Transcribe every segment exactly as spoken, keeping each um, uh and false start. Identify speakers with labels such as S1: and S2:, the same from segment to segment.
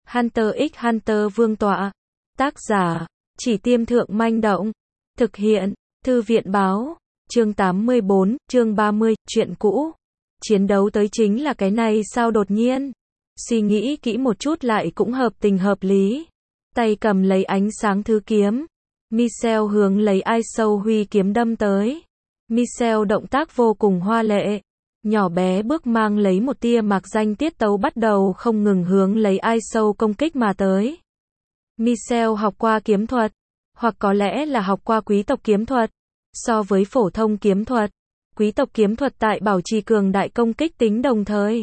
S1: Hunter x Hunter Vương tọa. Tác giả, Chỉ Tiêm Thượng Manh Động. Thực hiện, Thư viện Báo. Chương tám mươi bốn, chương ba mươi, chuyện cũ. Chiến đấu tới chính là cái này sao đột nhiên? Suy nghĩ kỹ một chút lại cũng hợp tình hợp lý. Tay cầm lấy ánh sáng thứ kiếm. Michelle hướng lấy ai sâu huy kiếm đâm tới. Michelle động tác vô cùng hoa lệ. Nhỏ bé bước mang lấy một tia mạc danh tiết tấu bắt đầu không ngừng hướng lấy ai sâu công kích mà tới. Michelle học qua kiếm thuật, hoặc có lẽ là học qua quý tộc kiếm thuật. So với phổ thông kiếm thuật, quý tộc kiếm thuật tại bảo trì cường đại công kích tính đồng thời.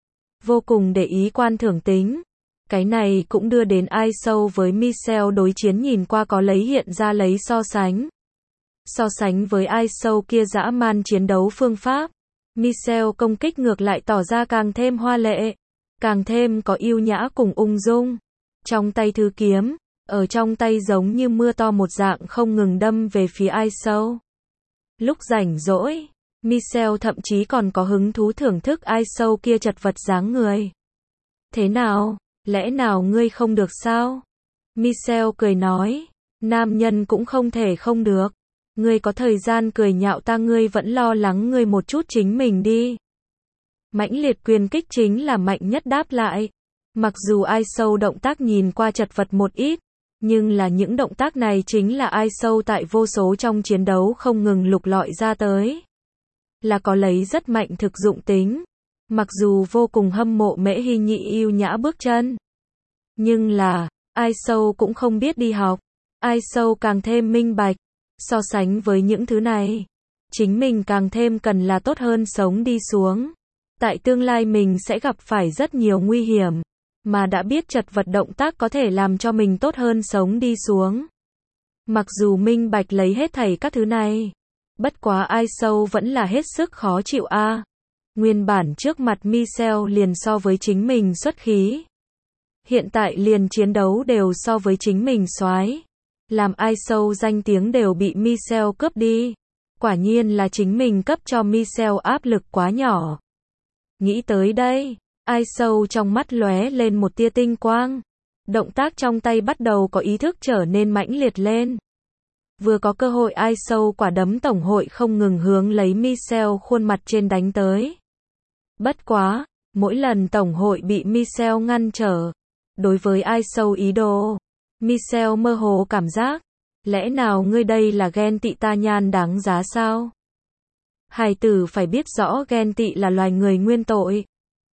S1: Vô cùng để ý quan thưởng tính. Cái này cũng đưa đến ai sâu với Michelle đối chiến nhìn qua có lấy hiện ra lấy so sánh. So sánh với ai sâu kia dã man chiến đấu phương pháp. Michelle công kích ngược lại tỏ ra càng thêm hoa lệ, càng thêm có yêu nhã cùng ung dung. Trong tay thứ kiếm, ở trong tay giống như mưa to một dạng không ngừng đâm về phía ai sâu. Lúc rảnh rỗi, Michelle thậm chí còn có hứng thú thưởng thức ai sâu kia chật vật dáng người. Thế nào, lẽ nào ngươi không được sao? Michelle cười nói, nam nhân cũng không thể không được. Ngươi có thời gian cười nhạo ta, ngươi vẫn lo lắng ngươi một chút chính mình đi. Mãnh liệt quyền kích chính là mạnh nhất đáp lại. Mặc dù ai sâu động tác nhìn qua chật vật một ít, nhưng là những động tác này chính là ai sâu tại vô số trong chiến đấu không ngừng lục lọi ra tới. Là có lấy rất mạnh thực dụng tính. Mặc dù vô cùng hâm mộ Mễ Hy Nhị yêu nhã bước chân. Nhưng là, ai sâu cũng không biết đi học. Ai sâu càng thêm minh bạch. So sánh với những thứ này, chính mình càng thêm cần là tốt hơn sống đi xuống. Tại tương lai mình sẽ gặp phải rất nhiều nguy hiểm, mà đã biết chật vật động tác có thể làm cho mình tốt hơn sống đi xuống. Mặc dù minh bạch lấy hết thảy các thứ này, bất quá ai sâu vẫn là hết sức khó chịu a. À. Nguyên bản trước mặt Michelle liền so với chính mình xuất khí. Hiện tại liền chiến đấu đều so với chính mình soái. Làm ai sâu danh tiếng đều bị Michelle cướp đi. Quả nhiên là chính mình cấp cho Michelle áp lực quá nhỏ. Nghĩ tới đây, ai sâu trong mắt lóe lên một tia tinh quang. Động tác trong tay bắt đầu có ý thức trở nên mãnh liệt lên. Vừa có cơ hội ai sâu quả đấm tổng hội không ngừng hướng lấy Michelle khuôn mặt trên đánh tới. Bất quá, mỗi lần tổng hội bị Michelle ngăn trở. Đối với ai sâu ý đồ, Michelle mơ hồ cảm giác, lẽ nào ngươi đây là ghen tị ta nhan đáng giá sao? Hài tử phải biết rõ ghen tị là loài người nguyên tội.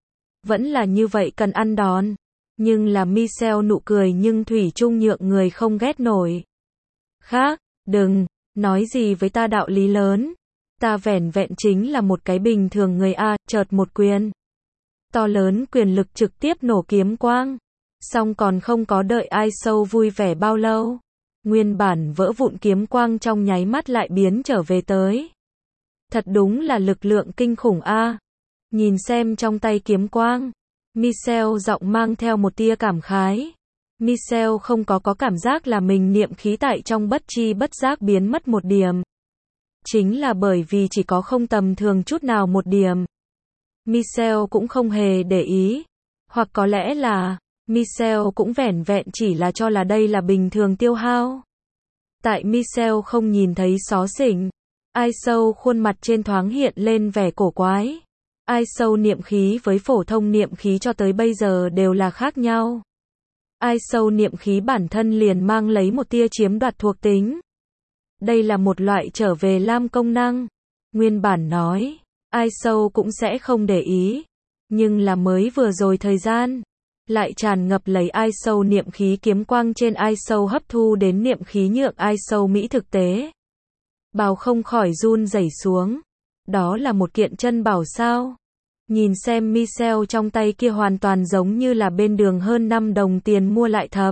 S1: Vẫn là như vậy cần ăn đòn. Nhưng là Michelle nụ cười nhưng thủy chung nhượng người không ghét nổi. Khác, đừng, nói gì với ta đạo lý lớn. Ta vẻn vẹn chính là một cái bình thường người a, chợt một quyền. To lớn quyền lực trực tiếp nổ kiếm quang. Xong còn không có đợi ai sâu vui vẻ bao lâu. Nguyên bản vỡ vụn kiếm quang trong nháy mắt lại biến trở về tới. Thật đúng là lực lượng kinh khủng a. À. Nhìn xem trong tay kiếm quang. Michelle giọng mang theo một tia cảm khái. Michelle không có có cảm giác là mình niệm khí tại trong bất chi bất giác biến mất một điểm. Chính là bởi vì chỉ có không tầm thường chút nào một điểm. Michelle cũng không hề để ý. Hoặc có lẽ là Michelle cũng vẻn vẹn chỉ là cho là đây là bình thường tiêu hao. Tại Michelle không nhìn thấy xó xỉnh, ai sâu khuôn mặt trên thoáng hiện lên vẻ cổ quái. Ai sâu niệm khí với phổ thông niệm khí cho tới bây giờ đều là khác nhau. Ai sâu niệm khí bản thân liền mang lấy một tia chiếm đoạt thuộc tính. Đây là một loại trở về lam công năng. Nguyên bản nói, ai sâu cũng sẽ không để ý. Nhưng là mới vừa rồi thời gian. Lại tràn ngập lấy ai sâu niệm khí kiếm quang trên ai sâu hấp thu đến niệm khí nhượng ai sâu mỹ thực tế. Bào không khỏi run rẩy xuống. Đó là một kiện chân bảo sao? Nhìn xem Michelle trong tay kia hoàn toàn giống như là bên đường hơn năm đồng tiền mua lại thập.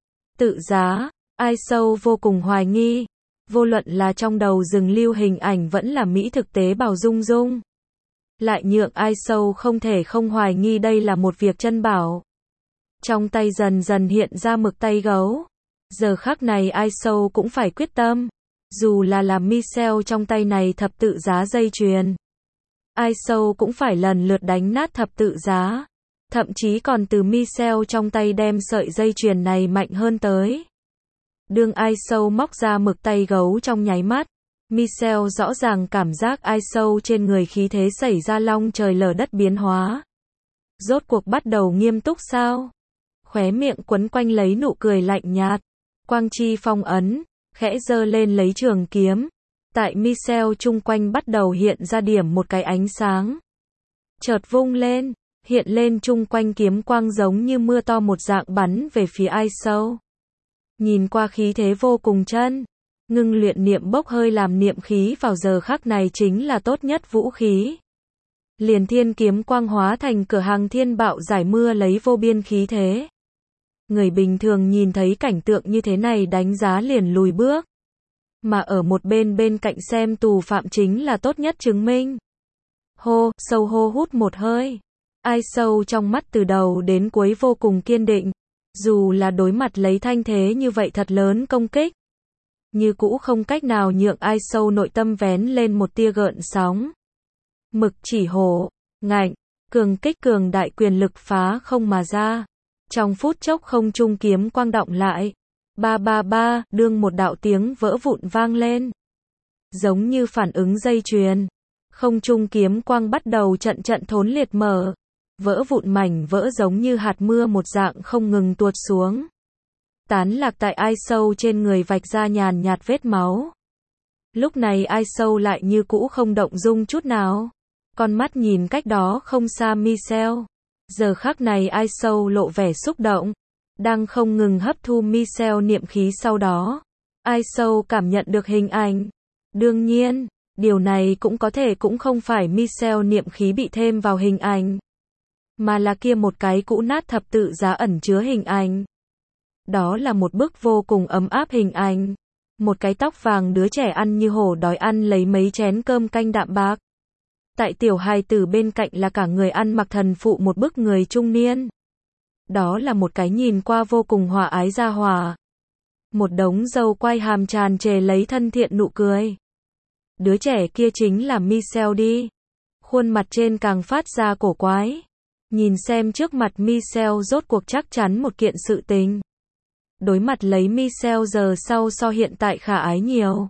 S1: Tự giá, ai sâu vô cùng hoài nghi. Vô luận là trong đầu rừng lưu hình ảnh vẫn là mỹ thực tế bào dung dung. Lại nhượng ai sâu không thể không hoài nghi đây là một việc chân bảo. Trong tay dần dần hiện ra mực tay gấu. Giờ khắc này ai sâu cũng phải quyết tâm. Dù là là Michelle trong tay này thập tự giá dây chuyền. Ai sâu cũng phải lần lượt đánh nát thập tự giá. thậm chí còn từ Michelle trong tay đem sợi dây chuyền này mạnh hơn tới. Đương Ai Sâu móc ra mực tay gấu trong nháy mắt, Michelle rõ ràng cảm giác Ai Sâu trên người khí thế xảy ra long trời lở đất biến hóa. Rốt cuộc bắt đầu nghiêm túc sao? Khóe miệng quấn quanh lấy nụ cười lạnh nhạt. Quang chi phong ấn, khẽ giơ lên lấy trường kiếm. Tại Michelle chung quanh bắt đầu hiện ra điểm một cái ánh sáng. Chợt vung lên, hiện lên chung quanh kiếm quang giống như mưa to một dạng bắn về phía Ai Sâu. Nhìn qua khí thế vô cùng chân, ngưng luyện niệm bốc hơi làm niệm khí vào giờ khắc này chính là tốt nhất vũ khí. Liền thiên kiếm quang hóa thành cửa hàng thiên bạo giải mưa lấy vô biên khí thế. Người bình thường nhìn thấy cảnh tượng như thế này đánh giá liền lùi bước. Mà ở một bên bên cạnh xem tù phạm chính là tốt nhất chứng minh. Hô, sâu hô hút một hơi. Ai Sâu trong mắt từ đầu đến cuối vô cùng kiên định. Dù là đối mặt lấy thanh thế như vậy thật lớn công kích. Như cũ không cách nào nhượng Ai Sâu nội tâm vén lên một tia gợn sóng. Mực chỉ hổ, ngạnh, cường kích cường đại quyền lực phá không mà ra. Trong phút chốc không trung kiếm quang động lại. Ba ba ba, đương một đạo tiếng vỡ vụn vang lên. Giống như phản ứng dây chuyền. Không trung kiếm quang bắt đầu trận trận thốn liệt mở. Vỡ vụn mảnh vỡ giống như hạt mưa một dạng không ngừng tuột xuống. Tán lạc tại Ai Sâu trên người vạch ra nhàn nhạt vết máu. Lúc này Ai Sâu lại như cũ không động dung chút nào. Con mắt nhìn cách đó không xa Michelle. Giờ khắc này Ai Sâu lộ vẻ xúc động. Đang không ngừng hấp thu Michelle niệm khí sau đó. Ai Sâu cảm nhận được hình ảnh. Đương nhiên, điều này cũng có thể cũng không phải Michelle niệm khí bị thêm vào hình ảnh. Mà là kia một cái cũ nát thập tự giá ẩn chứa hình ảnh. Đó là một bức vô cùng ấm áp hình ảnh. Một cái tóc vàng đứa trẻ ăn như hổ đói ăn lấy mấy chén cơm canh đạm bạc. Tại tiểu hài tử bên cạnh là cả người ăn mặc thần phụ một bức người trung niên. Đó là một cái nhìn qua vô cùng hòa ái gia hòa. Một đống râu quai hàm tràn trề lấy thân thiện nụ cười. Đứa trẻ kia chính là Michelle đi. Khuôn mặt trên càng phát ra cổ quái. Nhìn xem trước mặt Michelle rốt cuộc chắc chắn một kiện sự tình. Đối mặt lấy Michelle giờ sau so hiện tại khả ái nhiều.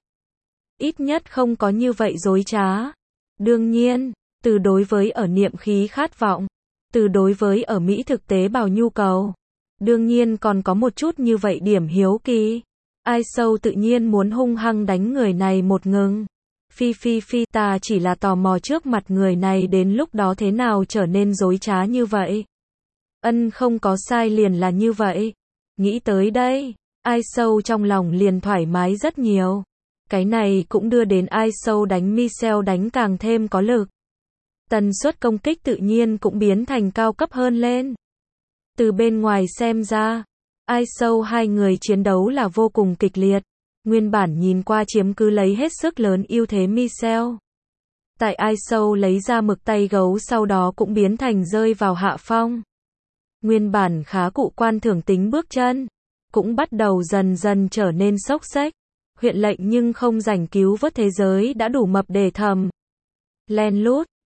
S1: Ít nhất không có như vậy dối trá. Đương nhiên, từ đối với ở niệm khí khát vọng. Từ đối với ở Mỹ thực tế bào nhu cầu. Đương nhiên còn có một chút như vậy điểm hiếu kỳ. Ai Sâu tự nhiên muốn hung hăng đánh người này một ngừng. Phi phi phi ta chỉ là tò mò trước mặt người này đến lúc đó thế nào trở nên dối trá như vậy. Ân không có sai liền là như vậy. Nghĩ tới đây, Ai Sâu trong lòng liền thoải mái rất nhiều. Cái này cũng đưa đến Ai Sâu đánh Michelle đánh càng thêm có lực. Tần suất công kích tự nhiên cũng biến thành cao cấp hơn lên. Từ bên ngoài xem ra, Ai Sâu hai người chiến đấu là vô cùng kịch liệt. Nguyên bản nhìn qua chiếm cứ lấy hết sức lớn ưu thế Michelle. Tại Ai Sâu lấy ra mực tay gấu sau đó cũng biến thành rơi vào hạ phong. Nguyên bản khá cụ quan thưởng tính bước chân. Cũng bắt đầu dần dần trở nên xốc xếch. Huyện lệnh nhưng không rảnh cứu vớt thế giới đã đủ mập để thầm. Len lút,